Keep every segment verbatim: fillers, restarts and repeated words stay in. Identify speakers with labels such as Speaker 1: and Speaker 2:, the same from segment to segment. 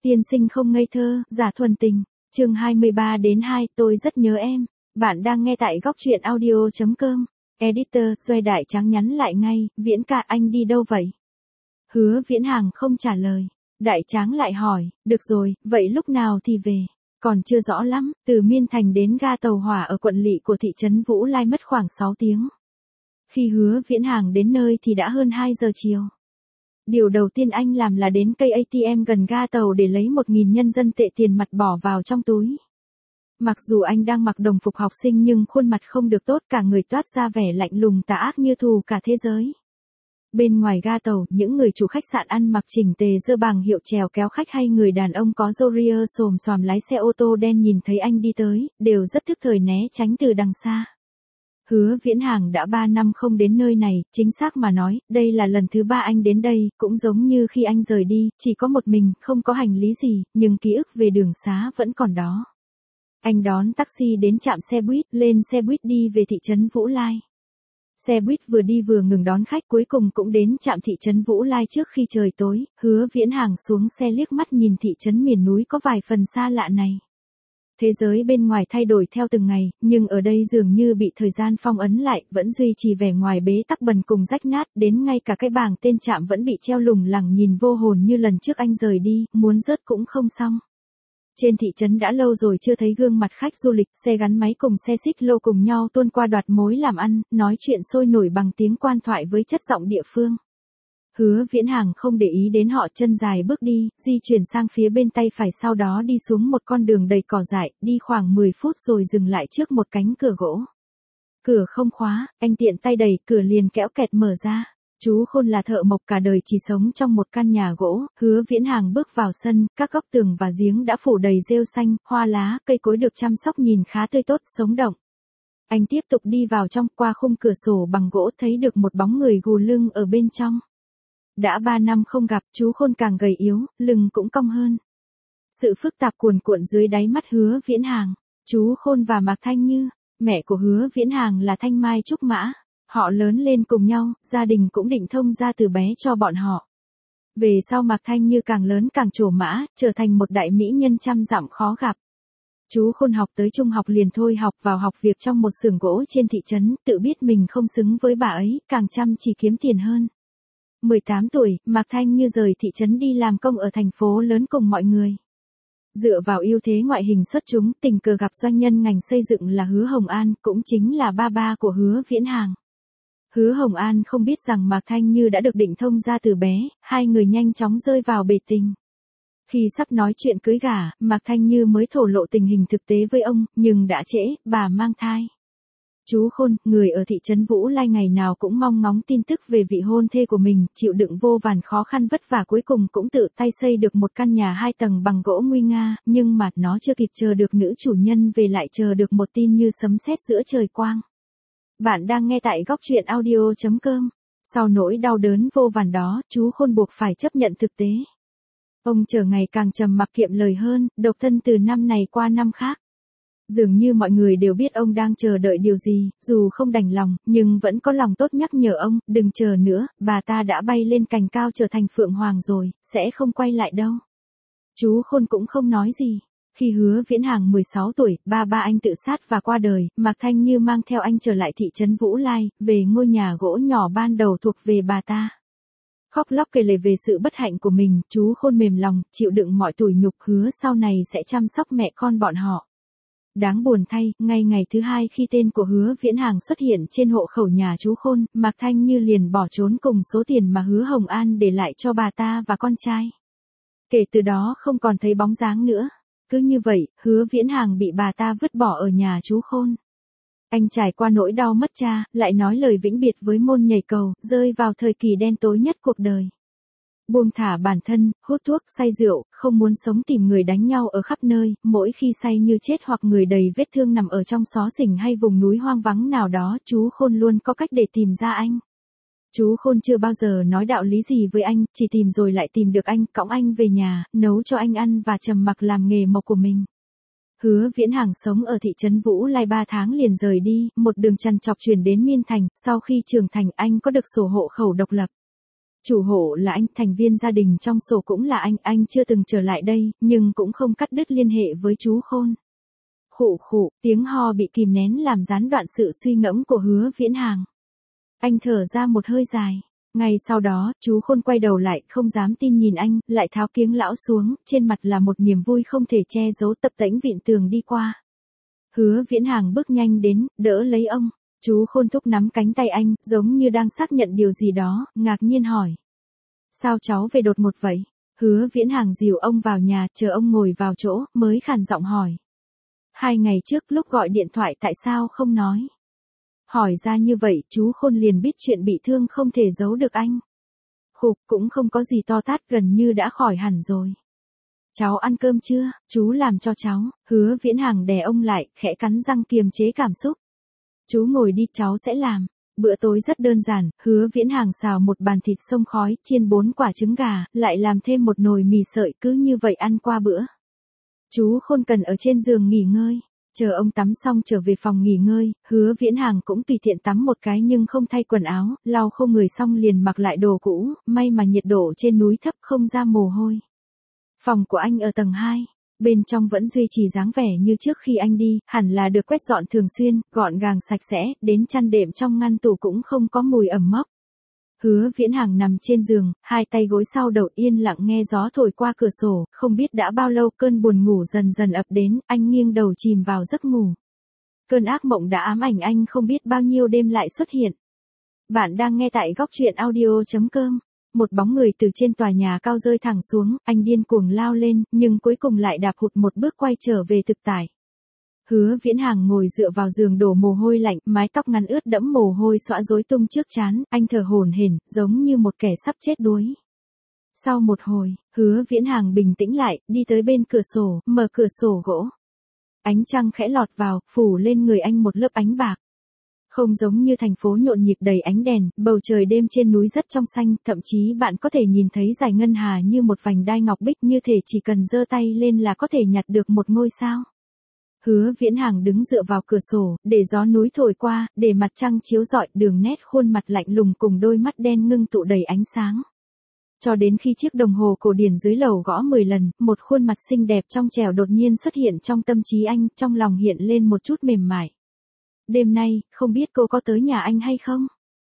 Speaker 1: Tiên sinh không ngây thơ, giả thuần tình. Chương hai mươi ba đến hai, tôi rất nhớ em. Bạn đang nghe tại góc truyện audio chấm com. Editor, Duy Đại Tráng nhắn lại ngay, Viễn ca anh đi đâu vậy? Hứa Viễn Hàng không trả lời. Đại Tráng lại hỏi, được rồi, vậy lúc nào thì về? Còn chưa rõ lắm, từ Miên Thành đến ga tàu hỏa ở quận lỵ của thị trấn Vũ Lai mất khoảng sáu tiếng. Khi Hứa Viễn Hàng đến nơi thì đã hơn hai giờ chiều. Điều đầu tiên anh làm là đến cây a tê em gần ga tàu để lấy một nghìn nhân dân tệ tiền mặt bỏ vào trong túi. Mặc dù anh đang mặc đồng phục học sinh nhưng khuôn mặt không được tốt, cả người toát ra vẻ lạnh lùng tà ác như thù cả thế giới. Bên ngoài ga tàu, những người chủ khách sạn ăn mặc chỉnh tề giơ bảng hiệu chèo kéo khách hay người đàn ông có râu ria xồm xoàm lái xe ô tô đen nhìn thấy anh đi tới, đều rất thức thời né tránh từ đằng xa. Hứa Viễn Hàng đã ba năm không đến nơi này, chính xác mà nói, đây là lần thứ ba anh đến đây, cũng giống như khi anh rời đi, chỉ có một mình, không có hành lý gì, nhưng ký ức về đường xá vẫn còn đó. Anh đón taxi đến trạm xe buýt, lên xe buýt đi về thị trấn Vũ Lai. Xe buýt vừa đi vừa ngừng đón khách, cuối cùng cũng đến trạm thị trấn Vũ Lai trước khi trời tối. Hứa Viễn Hàng xuống xe liếc mắt nhìn thị trấn miền núi có vài phần xa lạ này. Thế giới bên ngoài thay đổi theo từng ngày, nhưng ở đây dường như bị thời gian phong ấn lại, vẫn duy trì vẻ ngoài bế tắc bần cùng rách nát, đến ngay cả cái bảng tên trạm vẫn bị treo lủng lẳng nhìn vô hồn như lần trước anh rời đi, muốn rớt cũng không xong. Trên thị trấn đã lâu rồi chưa thấy gương mặt khách du lịch, xe gắn máy cùng xe xích lô cùng nhau tuôn qua đoạt mối làm ăn, nói chuyện sôi nổi bằng tiếng quan thoại với chất giọng địa phương. Hứa Viễn Hàng không để ý đến họ, chân dài bước đi, di chuyển sang phía bên tay phải, sau đó đi xuống một con đường đầy cỏ dại, đi khoảng mười phút rồi dừng lại trước một cánh cửa gỗ. Cửa không khóa, anh tiện tay đẩy, cửa liền kéo kẹt mở ra. Chú Khôn là thợ mộc cả đời chỉ sống trong một căn nhà gỗ. Hứa Viễn Hàng bước vào sân, các góc tường và giếng đã phủ đầy rêu xanh, hoa lá, cây cối được chăm sóc nhìn khá tươi tốt, sống động. Anh tiếp tục đi vào trong, qua khung cửa sổ bằng gỗ thấy được một bóng người gù lưng ở bên trong. Đã ba năm không gặp, chú Khôn càng gầy yếu, lưng cũng cong hơn. Sự phức tạp cuồn cuộn dưới đáy mắt Hứa Viễn Hàng. Chú Khôn và Mạc Thanh Như, mẹ của Hứa Viễn Hàng là Thanh Mai Trúc Mã. Họ lớn lên cùng nhau, gia đình cũng định thông gia từ bé cho bọn họ. Về sau Mạc Thanh Như càng lớn càng trổ mã, trở thành một đại mỹ nhân trăm dặm khó gặp. Chú Khôn học tới trung học liền thôi học vào học việc trong một xưởng gỗ trên thị trấn, tự biết mình không xứng với bà ấy, càng chăm chỉ kiếm tiền hơn. mười tám tuổi, Mạc Thanh Như rời thị trấn đi làm công ở thành phố lớn cùng mọi người. Dựa vào ưu thế ngoại hình xuất chúng, tình cờ gặp doanh nhân ngành xây dựng là Hứa Hồng An, cũng chính là ba ba của Hứa Viễn Hàng. Hứa Hồng An không biết rằng Mạc Thanh Như đã được định thông gia từ bé, hai người nhanh chóng rơi vào bể tình. Khi sắp nói chuyện cưới gả, Mạc Thanh Như mới thổ lộ tình hình thực tế với ông, nhưng đã trễ, bà mang thai. Chú Khôn, người ở thị trấn Vũ Lai ngày nào cũng mong ngóng tin tức về vị hôn thê của mình, chịu đựng vô vàn khó khăn vất vả, cuối cùng cũng tự tay xây được một căn nhà hai tầng bằng gỗ nguy nga, nhưng mà nó chưa kịp chờ được nữ chủ nhân về lại chờ được một tin như sấm sét giữa trời quang. Bạn đang nghe tại góc truyện audio chấm com. Sau nỗi đau đớn vô vàn đó, chú Khôn buộc phải chấp nhận thực tế. Ông chờ ngày càng trầm mặc kiệm lời hơn, độc thân từ năm này qua năm khác. Dường như mọi người đều biết ông đang chờ đợi điều gì, dù không đành lòng, nhưng vẫn có lòng tốt nhắc nhở ông, đừng chờ nữa, bà ta đã bay lên cành cao trở thành phượng hoàng rồi, sẽ không quay lại đâu. Chú Khôn cũng không nói gì. Khi Hứa Viễn Hàng mười sáu tuổi, ba ba anh tự sát và qua đời, Mạc Thanh Như mang theo anh trở lại thị trấn Vũ Lai, về ngôi nhà gỗ nhỏ ban đầu thuộc về bà ta. Khóc lóc kể lể về sự bất hạnh của mình, chú Khôn mềm lòng, chịu đựng mọi tủi nhục, hứa sau này sẽ chăm sóc mẹ con bọn họ. Đáng buồn thay, ngay ngày thứ hai khi tên của Hứa Viễn Hàng xuất hiện trên hộ khẩu nhà chú Khôn, Mạc Thanh Như liền bỏ trốn cùng số tiền mà Hứa Hồng An để lại cho bà ta và con trai. Kể từ đó không còn thấy bóng dáng nữa. Cứ như vậy, Hứa Viễn Hàng bị bà ta vứt bỏ ở nhà chú Khôn. Anh trải qua nỗi đau mất cha, lại nói lời vĩnh biệt với môn nhảy cầu, rơi vào thời kỳ đen tối nhất cuộc đời. Buông thả bản thân, hút thuốc, say rượu, không muốn sống, tìm người đánh nhau ở khắp nơi, mỗi khi say như chết hoặc người đầy vết thương nằm ở trong xó xỉnh hay vùng núi hoang vắng nào đó, chú Khôn luôn có cách để tìm ra anh. Chú Khôn chưa bao giờ nói đạo lý gì với anh, chỉ tìm rồi lại tìm được anh, cõng anh về nhà, nấu cho anh ăn và trầm mặc làm nghề mộc của mình. Hứa Viễn Hàng sống ở thị trấn Vũ Lai ba tháng liền rời đi, một đường trằn trọc chuyển đến Miên Thành, sau khi trưởng thành anh có được sổ hộ khẩu độc lập. Chủ hộ là anh, thành viên gia đình trong sổ cũng là anh, anh chưa từng trở lại đây, nhưng cũng không cắt đứt liên hệ với chú Khôn. Khụ khụ, tiếng ho bị kìm nén làm gián đoạn sự suy ngẫm của Hứa Viễn Hàng. Anh thở ra một hơi dài. Ngay sau đó, chú Khôn quay đầu lại, không dám tin nhìn anh, lại tháo kiếng lão xuống, trên mặt là một niềm vui không thể che giấu, tập tễnh vịn tường đi qua. Hứa Viễn Hàng bước nhanh đến, đỡ lấy ông. Chú Khôn thúc nắm cánh tay anh, giống như đang xác nhận điều gì đó, ngạc nhiên hỏi. Sao cháu về đột ngột vậy? Hứa Viễn Hàng dìu ông vào nhà, chờ ông ngồi vào chỗ, mới khàn giọng hỏi. Hai ngày trước lúc gọi điện thoại tại sao không nói? Hỏi ra như vậy, chú Khôn liền biết chuyện bị thương không thể giấu được anh. Khục, cũng không có gì to tát, gần như đã khỏi hẳn rồi. Cháu ăn cơm chưa? Chú làm cho cháu. Hứa Viễn Hàng đè ông lại, khẽ cắn răng kiềm chế cảm xúc. Chú ngồi đi, cháu sẽ làm. Bữa tối rất đơn giản, Hứa Viễn Hàng xào một bàn thịt xông khói, chiên bốn quả trứng gà, lại làm thêm một nồi mì sợi, cứ như vậy ăn qua bữa. Chú Khôn cần ở trên giường nghỉ ngơi. Chờ ông tắm xong trở về phòng nghỉ ngơi, Hứa Viễn Hàng cũng tùy tiện tắm một cái nhưng không thay quần áo, lau khô người xong liền mặc lại đồ cũ, may mà nhiệt độ trên núi thấp không ra mồ hôi. Phòng của anh ở tầng hai, bên trong vẫn duy trì dáng vẻ như trước khi anh đi, hẳn là được quét dọn thường xuyên, gọn gàng sạch sẽ, đến chăn đệm trong ngăn tủ cũng không có mùi ẩm mốc. Hứa Viễn Hàng nằm trên giường, hai tay gối sau đầu yên lặng nghe gió thổi qua cửa sổ, không biết đã bao lâu cơn buồn ngủ dần dần ập đến, anh nghiêng đầu chìm vào giấc ngủ. Cơn ác mộng đã ám ảnh anh không biết bao nhiêu đêm lại xuất hiện. Bạn đang nghe tại góc truyện audio chấm com. Một bóng người từ trên tòa nhà cao rơi thẳng xuống, anh điên cuồng lao lên, nhưng cuối cùng lại đạp hụt một bước quay trở về thực tại. Hứa Viễn Hàng ngồi dựa vào giường đổ mồ hôi lạnh, mái tóc ngắn ướt đẫm mồ hôi xõa rối tung trước trán, anh thở hổn hển, giống như một kẻ sắp chết đuối. Sau một hồi, Hứa Viễn Hàng bình tĩnh lại, đi tới bên cửa sổ, mở cửa sổ gỗ. Ánh trăng khẽ lọt vào, phủ lên người anh một lớp ánh bạc. Không giống như thành phố nhộn nhịp đầy ánh đèn, bầu trời đêm trên núi rất trong xanh, thậm chí bạn có thể nhìn thấy dải ngân hà như một vành đai ngọc bích, như thể chỉ cần giơ tay lên là có thể nhặt được một ngôi sao. Hứa Viễn Hàng đứng dựa vào cửa sổ, để gió núi thổi qua, để mặt trăng chiếu rọi, đường nét khuôn mặt lạnh lùng cùng đôi mắt đen ngưng tụ đầy ánh sáng. Cho đến khi chiếc đồng hồ cổ điển dưới lầu gõ mười lần, một khuôn mặt xinh đẹp trong trẻo đột nhiên xuất hiện trong tâm trí anh, trong lòng hiện lên một chút mềm mại. Đêm nay, không biết cô có tới nhà anh hay không?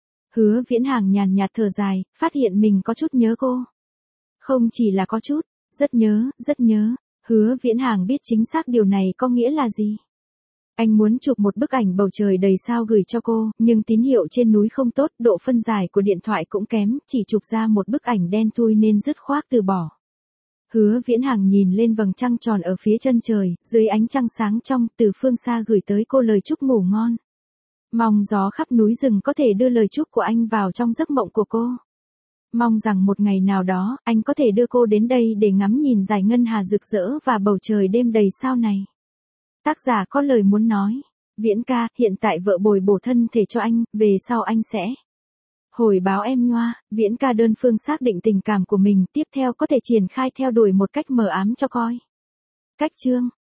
Speaker 1: Hứa Viễn Hàng nhàn nhạt thở dài, phát hiện mình có chút nhớ cô. Không chỉ là có chút, rất nhớ, rất nhớ. Hứa Viễn Hàng biết chính xác điều này có nghĩa là gì. Anh muốn chụp một bức ảnh bầu trời đầy sao gửi cho cô, nhưng tín hiệu trên núi không tốt, độ phân giải của điện thoại cũng kém, chỉ chụp ra một bức ảnh đen thui nên dứt khoát từ bỏ. Hứa Viễn Hàng nhìn lên vầng trăng tròn ở phía chân trời, dưới ánh trăng sáng trong, từ phương xa gửi tới cô lời chúc ngủ ngon. Mong gió khắp núi rừng có thể đưa lời chúc của anh vào trong giấc mộng của cô. Mong rằng một ngày nào đó, anh có thể đưa cô đến đây để ngắm nhìn dải ngân hà rực rỡ và bầu trời đêm đầy sao này. Tác giả có lời muốn nói. Viễn ca, hiện tại vợ bồi bổ thân thể cho anh, về sau anh sẽ hồi báo em nhoa. Viễn ca đơn phương xác định tình cảm của mình, tiếp theo có thể triển khai theo đuổi một cách mờ ám cho coi. Cách chương